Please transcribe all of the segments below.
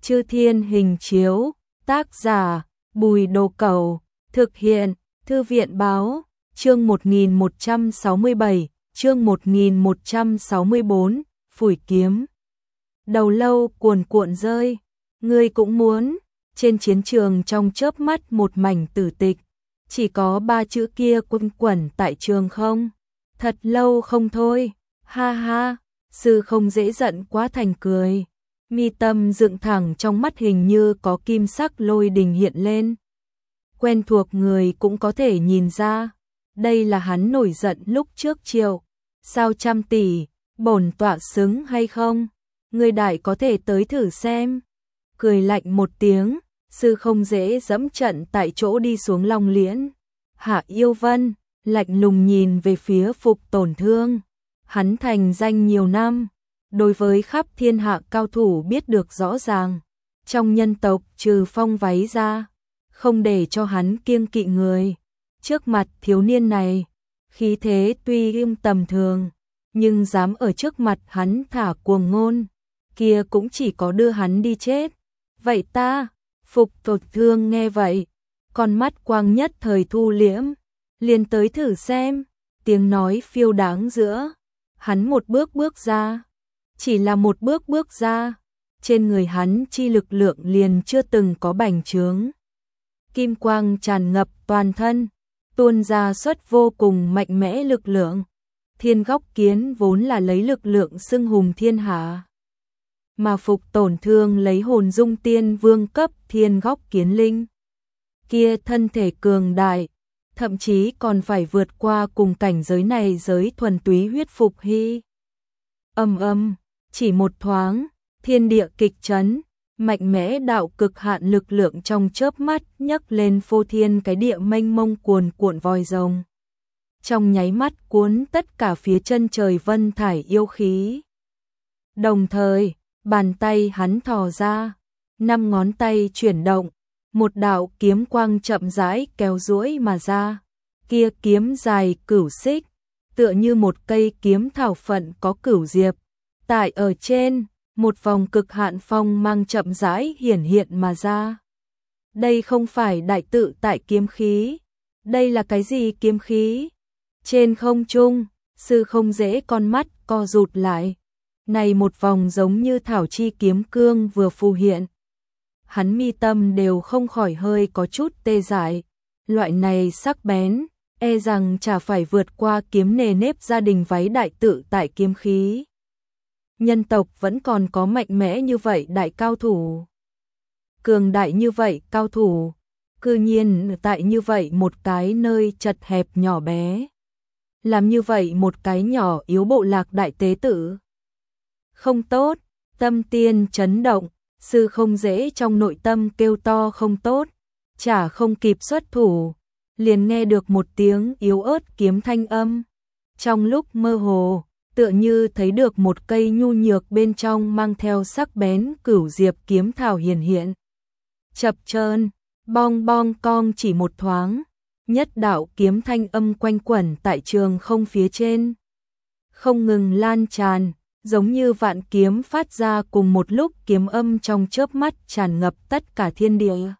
Chư Thiên Hình Chiếu, tác giả Bùi Đồ Cẩu, thực hiện Thư viện Báo, chương 1167, chương 1164, phủi kiếm. Đầu lâu cuồn cuộn rơi, ngươi cũng muốn, trên chiến trường trong chớp mắt một mảnh tử tịch, chỉ có 3 chữ kia quanh quẩn tại trường không. Thật lâu không thôi, ha ha, sư không dễ giận quá thành cười. Mi tâm dựng thẳng, trong mắt hình như có kim sắc lôi đình hiện lên. Quen thuộc người cũng có thể nhìn ra, đây là hắn nổi giận lúc trước triệu. Sao 100 tỷ, bổn tọa xứng hay không? Người đại có thể tới thử xem. Cười lạnh một tiếng, sư không dễ dẫm trận tại chỗ đi xuống Long Liễn. Hạ Yêu Vân lạnh lùng nhìn về phía Phục Tổn Thương. Hắn thành danh nhiều năm, đối với khắp thiên hạ cao thủ biết được rõ ràng. Trong nhân tộc trừ Phong Váy ra, không để cho hắn kiêng kỵ người. Trước mặt thiếu niên này, khí thế tuy im tầm thường, nhưng dám ở trước mặt hắn thả cuồng ngôn, kia cũng chỉ có đưa hắn đi chết. Vậy ta, Phục Tổn Thương nghe vậy, con mắt quang nhất thời thu liễm, liền tới thử xem. Tiếng nói phiêu đáng giữa, hắn một bước bước ra, chỉ là một bước bước ra, trên người hắn chi lực lượng liền chưa từng có bành trướng. Kim quang tràn ngập toàn thân, tuôn ra xuất vô cùng mạnh mẽ lực lượng. Thiên Góc Kiến vốn là lấy lực lượng xưng hùng thiên hạ, mà Phục Tổn Thương lấy hồn dung tiên vương cấp Thiên Góc Kiến linh. Kia thân thể cường đại, thậm chí còn phải vượt qua cùng cảnh giới này giới thuần túy huyết Phục Hy. Chỉ một thoáng, thiên địa kịch chấn, mạnh mẽ đạo cực hạn lực lượng trong chớp mắt nhấc lên phô thiên cái địa mênh mông cuồn cuộn vòi rồng. Trong nháy mắt cuốn tất cả phía chân trời vân thải yêu khí. Đồng thời, bàn tay hắn thò ra, 5 ngón tay chuyển động, một đạo kiếm quang chậm rãi kéo duỗi mà ra. Kia kiếm dài cửu xích, tựa như một cây kiếm thảo phận có cửu diệp. Tại ở trên, một vòng cực hạn phong mang chậm rãi hiển hiện mà ra. Đây không phải đại tự tại kiếm khí, đây là cái gì kiếm khí? Trên không trung, sư không dễ con mắt co rụt lại. Này một vòng giống như thảo chi kiếm cương vừa phù hiện. Hắn mi tâm đều không khỏi hơi có chút tê dại. Loại này sắc bén, e rằng chả phải vượt qua kiếm nề nếp gia đình váy đại tự tại kiếm khí. Nhân tộc vẫn còn có mạnh mẽ như vậy đại cao thủ. Cường đại như vậy cao thủ, cư nhiên tại như vậy một cái nơi chật hẹp nhỏ bé. Làm như vậy một cái nhỏ yếu bộ lạc đại tế tử. Không tốt, tâm tiên chấn động, sư không dễ trong nội tâm kêu to không tốt, chả không kịp xuất thủ, liền nghe được một tiếng yếu ớt kiếm thanh âm. Trong lúc mơ hồ, tựa như thấy được một cây nhu nhược bên trong mang theo sắc bén cửu diệp kiếm thảo hiển hiện. Chập chờn, bong bong cong chỉ một thoáng, nhất đạo kiếm thanh âm quanh quẩn tại trường không phía trên. Không ngừng lan tràn, giống như vạn kiếm phát ra cùng một lúc, kiếm âm trong chớp mắt tràn ngập tất cả thiên địa.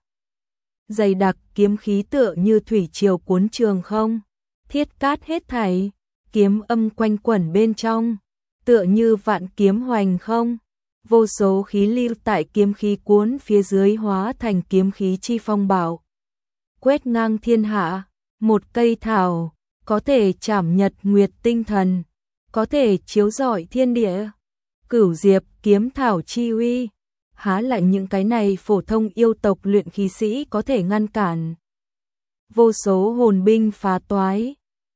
Dày đặc kiếm khí tựa như thủy triều cuốn trường không, thiết cát hết thảy, kiếm âm quanh quẩn bên trong, tựa như vạn kiếm hoành không. Vô số khí lưu tại kiếm khí cuốn phía dưới hóa thành kiếm khí chi phong bạo. Quét ngang thiên hạ, một cây thảo, có thể chảm nhật nguyệt tinh thần, có thể chiếu rọi thiên địa. Cửu diệp kiếm thảo chi uy, há lại những cái này phổ thông yêu tộc luyện khí sĩ có thể ngăn cản. Vô số hồn binh phá toái.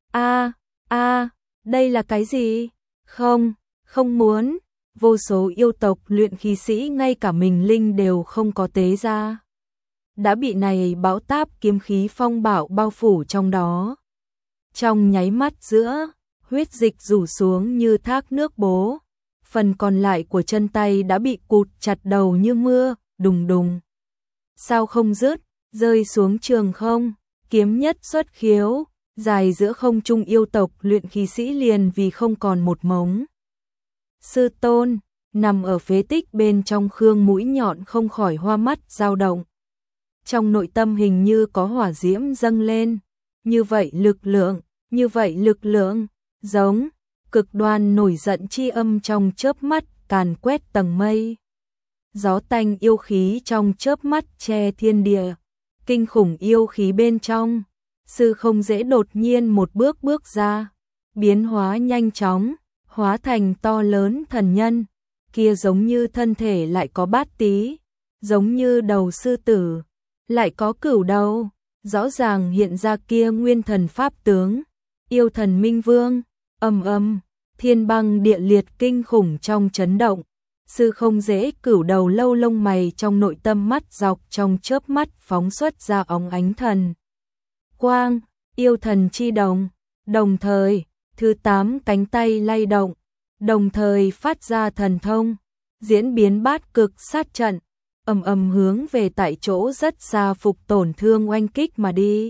Đây là cái gì? Không muốn. Vô số yêu tộc luyện khí sĩ ngay cả mình linh đều không có tế ra, đã bị này bão táp kiếm khí phong bạo bao phủ trong đó. Trong nháy mắt giữa, huyết dịch rủ xuống như thác nước bố, phần còn lại của chân tay đã bị cụt chặt đầu như mưa, đùng đùng. Sao không dứt, rơi xuống trường không, kiếm nhất xuất khiếu, dài giữa không trung yêu tộc luyện khí sĩ liền vì không còn một mống. Sư tôn, nằm ở phế tích bên trong Khương mũi nhọn không khỏi hoa mắt dao động. Trong nội tâm hình như có hỏa diễm dâng lên, như vậy lực lượng, giống cực đoan nổi giận chi âm trong chớp mắt càn quét tầng mây. Gió tanh yêu khí trong chớp mắt che thiên địa, kinh khủng yêu khí bên trong, Sư Không Dễ đột nhiên một bước ra, biến hóa nhanh chóng, hóa thành to lớn thần nhân, kia giống như thân thể lại có bát tí, giống như đầu sư tử, lại có cửu đầu, rõ ràng hiện ra kia nguyên thần pháp tướng, yêu thần Minh Vương, thiên băng địa liệt kinh khủng trong chấn động. Sư Không Dễ cửu đầu lâu lông mày trong nội tâm mắt dọc trong chớp mắt phóng xuất ra óng ánh thần quang, yêu thần chi đồng, đồng thời, thứ 8 cánh tay lay động, đồng thời phát ra thần thông, diễn biến bát cực sát trận, hướng về tại chỗ rất xa Phục Tổn Thương oanh kích mà đi.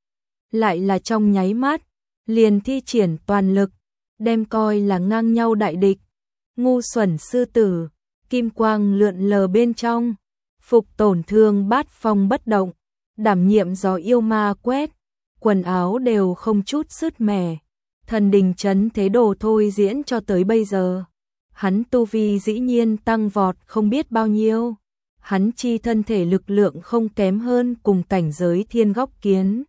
Lại là trong nháy mắt, liền thi triển toàn lực, đem coi là ngang nhau đại địch. Ngu xuẩn sư tử, kim quang lượn lờ bên trong, Phục Tổn Thương bát phong bất động, đảm nhiệm gió yêu ma quét, quần áo đều không chút sứt mẻ. Thần đình trấn thế đồ thôi diễn cho tới bây giờ, hắn tu vi dĩ nhiên tăng vọt không biết bao nhiêu, hắn chi thân thể lực lượng không kém hơn cùng cảnh giới Thiên Góc Kiến.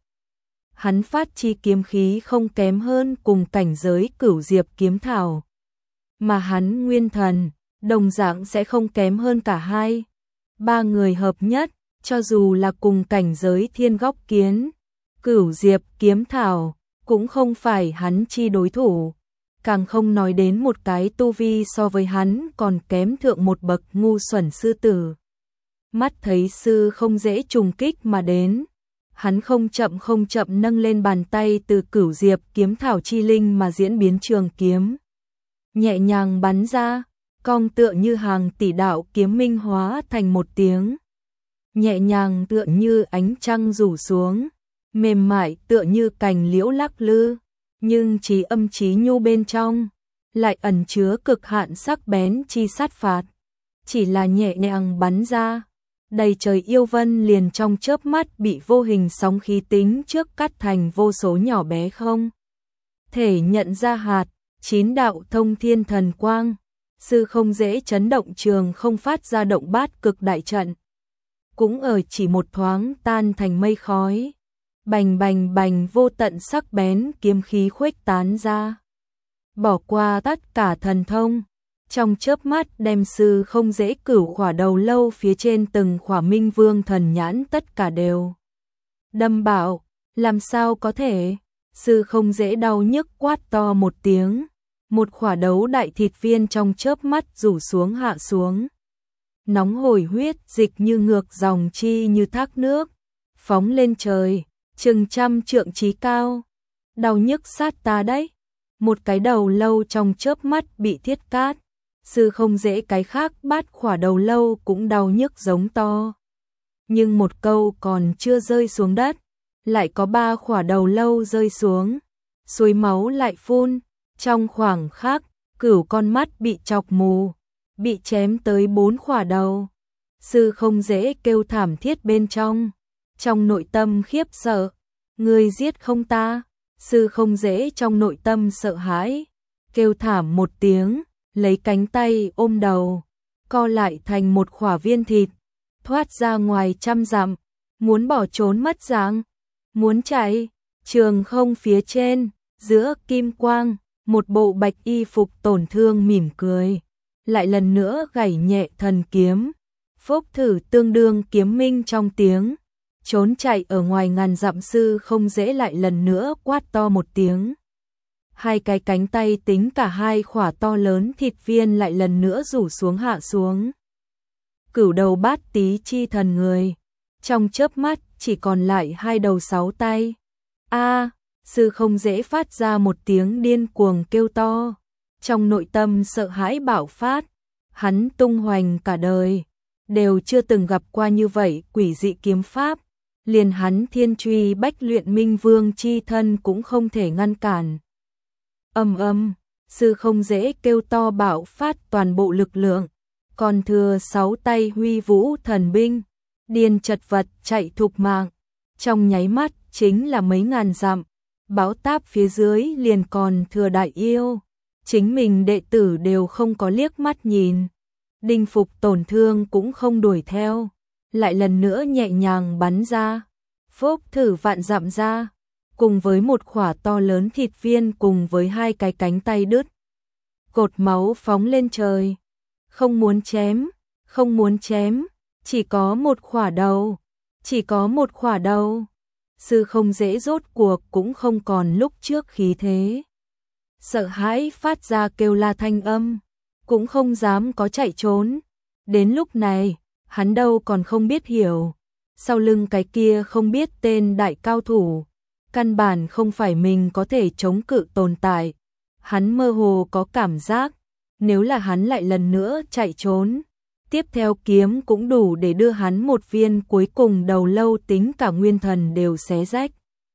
Hắn phát chi kiếm khí không kém hơn cùng cảnh giới Cửu Diệp Kiếm Thảo. Mà hắn nguyên thần, đồng dạng sẽ không kém hơn cả hai. Ba người hợp nhất, cho dù là cùng cảnh giới Thiên Góc Kiến, Cửu Diệp Kiếm Thảo, cũng không phải hắn chi đối thủ. Càng không nói đến một cái tu vi so với hắn còn kém thượng một bậc ngu xuẩn sư tử. Mắt thấy Sư Không Dễ trùng kích mà đến, hắn không chậm nâng lên bàn tay từ Cửu Diệp Kiếm Thảo chi linh mà diễn biến trường kiếm. Nhẹ nhàng bắn ra, cong tựa như hàng tỷ đạo kiếm minh hóa thành một tiếng. Nhẹ nhàng tựa như ánh trăng rủ xuống, mềm mại tựa như cành liễu lắc lư, nhưng trí âm trí nhu bên trong, lại ẩn chứa cực hạn sắc bén chi sát phạt. Chỉ là nhẹ nhàng bắn ra, đầy trời yêu vân liền trong chớp mắt bị vô hình sóng khí tính trước cắt thành vô số nhỏ bé không thể nhận ra hạt. 9 đạo thông thiên thần quang, Sư Không Dễ chấn động trường không phát ra động bát cực đại trận, cũng ở chỉ một thoáng tan thành mây khói. Bành bành bành, vô tận sắc bén kiếm khí khuếch tán ra, bỏ qua tất cả thần thông, trong chớp mắt đem Sư Không Dễ cửu khỏa đầu lâu phía trên từng khỏa Minh Vương thần nhãn tất cả đều đâm bảo. Làm sao có thể? Sư Không Dễ đau nhức quát to một tiếng, một khỏa đấu đại thịt viên trong chớp mắt rủ xuống hạ xuống. Nóng hổi huyết dịch như ngược dòng chi như thác nước, phóng lên trời, chừng 100 trượng chí cao. Đau nhức sát ta đấy. Một cái đầu lâu trong chớp mắt bị thiết cát. Sư Không Dễ cái khác bát khỏa đầu lâu cũng đau nhức giống to. Nhưng một câu còn chưa rơi xuống đất, lại có 3 khỏa đầu lâu rơi xuống. Suối máu lại phun. Trong khoảng khắc, cửu con mắt bị chọc mù, bị chém tới 4 khỏa đầu. Sư Không Dễ kêu thảm thiết bên trong nội tâm khiếp sợ. Người giết không ta? Sư Không Dễ trong nội tâm sợ hãi, kêu thảm một tiếng, lấy cánh tay ôm đầu, co lại thành một khỏa viên thịt, thoát ra ngoài 100 dặm, muốn bỏ trốn mất dạng, muốn chạy. Trường không phía trên, giữa kim quang, một bộ bạch y Phục Tổn Thương mỉm cười, lại lần nữa gảy nhẹ thần kiếm, phốc thử tương đương kiếm minh trong tiếng. Trốn chạy ở ngoài ngàn dặm Sư Không Dễ lại lần nữa quát to một tiếng. Hai cái cánh tay tính cả 2 khỏa to lớn thịt viên lại lần nữa rủ xuống hạ xuống. Cửu đầu bát tí chi thần người, trong chớp mắt chỉ còn lại 2 đầu 6 tay. Sư Không Dễ phát ra một tiếng điên cuồng kêu to, trong nội tâm sợ hãi bạo phát. Hắn tung hoành cả đời, đều chưa từng gặp qua như vậy quỷ dị kiếm pháp, liền hắn thiên truy bách luyện Minh Vương chi thân cũng không thể ngăn cản. Sư Không Dễ kêu to bạo phát toàn bộ lực lượng, còn thừa 6 tay huy vũ thần binh, điên chật vật chạy thục mạng. Trong nháy mắt chính là mấy ngàn dặm, báo táp phía dưới liền còn thừa đại yêu. Chính mình đệ tử đều không có liếc mắt nhìn. Đinh Phục tổn thương cũng không đuổi theo, lại lần nữa nhẹ nhàng bắn ra. Phốc thử vạn dặm ra, cùng với một khỏa to lớn thịt viên cùng với 2 cái cánh tay đứt. Cột máu phóng lên trời. Không muốn chém, không muốn chém, chỉ có một khỏa đầu, chỉ có một khỏa đầu. Sư Không Dễ rốt cuộc cũng không còn lúc trước khí thế. Sợ hãi phát ra kêu la thanh âm, cũng không dám có chạy trốn. Đến lúc này, hắn đâu còn không biết hiểu. Sau lưng cái kia không biết tên đại cao thủ, căn bản không phải mình có thể chống cự tồn tại. Hắn mơ hồ có cảm giác, nếu là hắn lại lần nữa chạy trốn, tiếp theo kiếm cũng đủ để đưa hắn một viên cuối cùng đầu lâu tính cả nguyên thần đều xé rách.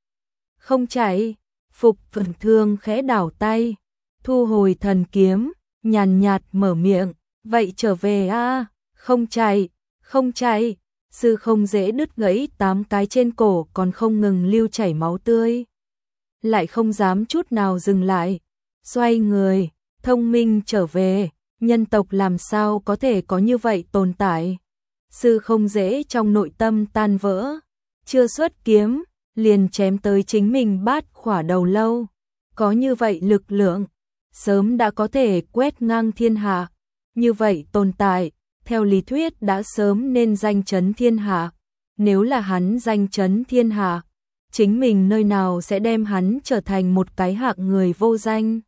Không chạy, Phục Thuần Thương khẽ đảo tay, thu hồi thần kiếm, nhàn nhạt mở miệng, vậy trở về a, không chạy, không chạy. Sư Không Dễ đứt gãy 8 cái trên cổ còn không ngừng lưu chảy máu tươi. Lại không dám chút nào dừng lại, xoay người, thông minh trở về, nhân tộc làm sao có thể có như vậy tồn tại. Sư Không Dễ trong nội tâm tan vỡ, chưa xuất kiếm, liền chém tới chính mình 8 khỏa đầu lâu. Có như vậy lực lượng, sớm đã có thể quét ngang thiên hạ. Như vậy tồn tại, theo lý thuyết đã sớm nên danh chấn thiên hạ. Nếu là hắn danh chấn thiên hạ, chính mình nơi nào sẽ đem hắn trở thành một cái hạng người vô danh.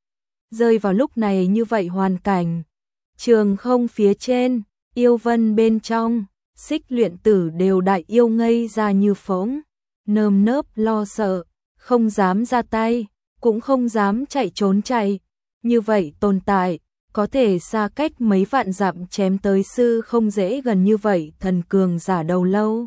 Rơi vào lúc này như vậy hoàn cảnh, trường không phía trên, yêu vân bên trong, Xích Luyện Tử đều đại yêu ngây ra như phỗng, nơm nớp lo sợ, không dám ra tay, cũng không dám chạy trốn chạy. Như vậy tồn tại, có thể xa cách mấy vạn dặm chém tới Sư Không Dễ gần như vậy thần cường giả đầu lâu.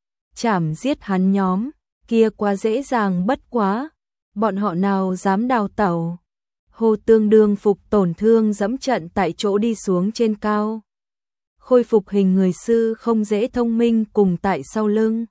Chảm giết hắn nhóm, kia quá dễ dàng bất quá, bọn họ nào dám đào tẩu. Hồ Tương Đương Phục tổn thương dẫm trận tại chỗ đi xuống trên cao. Khôi phục hình người Sư Không Dễ thông minh cùng tại sau lưng.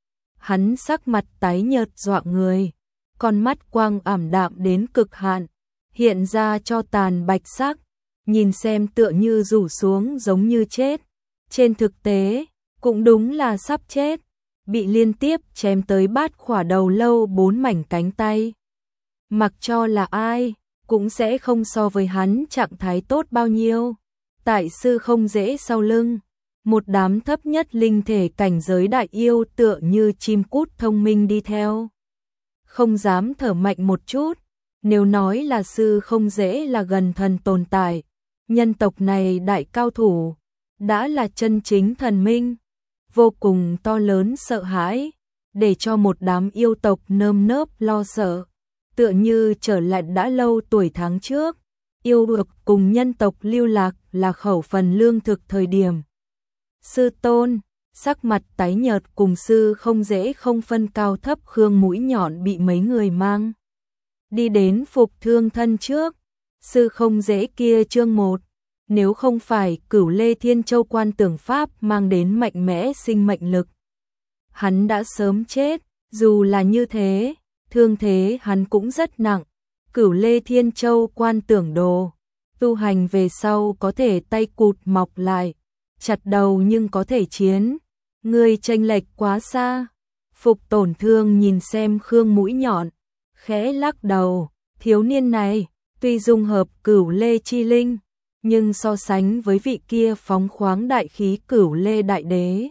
Hắn sắc mặt tái nhợt dọa người, con mắt quang ảm đạm đến cực hạn, hiện ra cho tàn bạch sắc, nhìn xem tựa như rủ xuống giống như chết. Trên thực tế, cũng đúng là sắp chết, bị liên tiếp chém tới 8 khỏa đầu lâu 4 mảnh cánh tay. Mặc cho là ai, cũng sẽ không so với hắn trạng thái tốt bao nhiêu. Tại Sư Không Dễ sau lưng, một đám thấp nhất linh thể cảnh giới đại yêu tựa như chim cút thông minh đi theo. Không dám thở mạnh một chút, nếu nói là Sư Không Dễ là gần thần tồn tại, nhân tộc này đại cao thủ, đã là chân chính thần minh, vô cùng to lớn sợ hãi, để cho một đám yêu tộc nơm nớp lo sợ, tựa như trở lại đã lâu tuổi tháng trước, yêu được cùng nhân tộc lưu lạc là khẩu phần lương thực thời điểm. Sư tôn, sắc mặt tái nhợt cùng Sư Không Dễ không phân cao thấp khương mũi nhọn bị mấy người mang đi đến Phục Thương thân trước. Sư Không Dễ kia chương 1, nếu không phải Cửu Lê Thiên Châu Quan Tưởng Pháp mang đến mạnh mẽ sinh mệnh lực, hắn đã sớm chết. Dù là như thế, thương thế hắn cũng rất nặng. Cửu Lê Thiên Châu Quan Tưởng Đồ, tu hành về sau có thể tay cụt mọc lại, chặt đầu nhưng có thể chiến. Người chênh lệch quá xa. Phục tổn thương nhìn xem khương mũi nhọn, khẽ lắc đầu, thiếu niên này, tuy dung hợp Cửu Lê chi linh, nhưng so sánh với vị kia phóng khoáng đại khí Cửu Lê đại đế,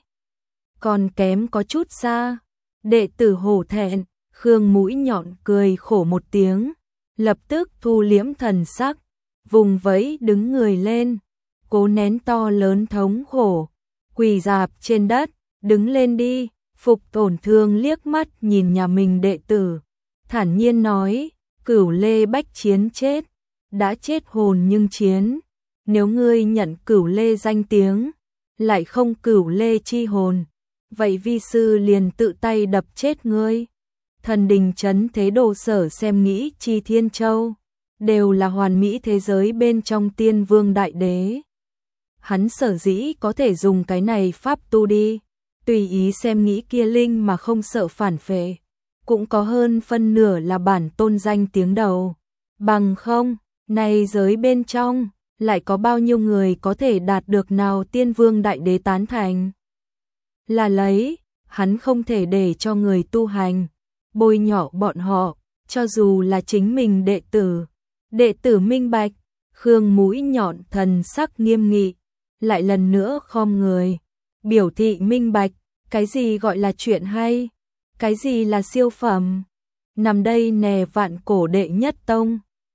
còn kém có chút xa. Đệ tử hổ thẹn, khương mũi nhọn cười khổ một tiếng, lập tức thu liễm thần sắc, vùng vẫy đứng người lên, cố nén to lớn thống khổ, quỳ rạp trên đất, đứng lên đi. Phục tổn thương liếc mắt nhìn nhà mình đệ tử, thản nhiên nói, Cửu Lê bách chiến chết, đã chết hồn nhưng chiến. Nếu ngươi nhận Cửu Lê danh tiếng, lại không Cửu Lê chi hồn, vậy vi sư liền tự tay đập chết ngươi. Thần đình trấn thế đồ sở xem nghĩ chi Thiên Châu, đều là hoàn mỹ thế giới bên trong Tiên Vương Đại Đế. Hắn sở dĩ có thể dùng cái này pháp tu đi, tùy ý xem nghĩ kia linh mà không sợ phản phệ, cũng có hơn phân nửa là bản tôn danh tiếng đầu. Bằng không, này giới bên trong, lại có bao nhiêu người có thể đạt được nào Tiên Vương Đại Đế tán thành. Là lấy, hắn không thể để cho người tu hành bôi nhọ bọn họ, cho dù là chính mình đệ tử. Đệ tử minh bạch, Khương mũi nhọn thần sắc nghiêm nghị, lại lần nữa khom người, biểu thị minh bạch, cái gì gọi là chuyện hay, cái gì là siêu phẩm. Nằm đây nè vạn cổ đệ nhất tông.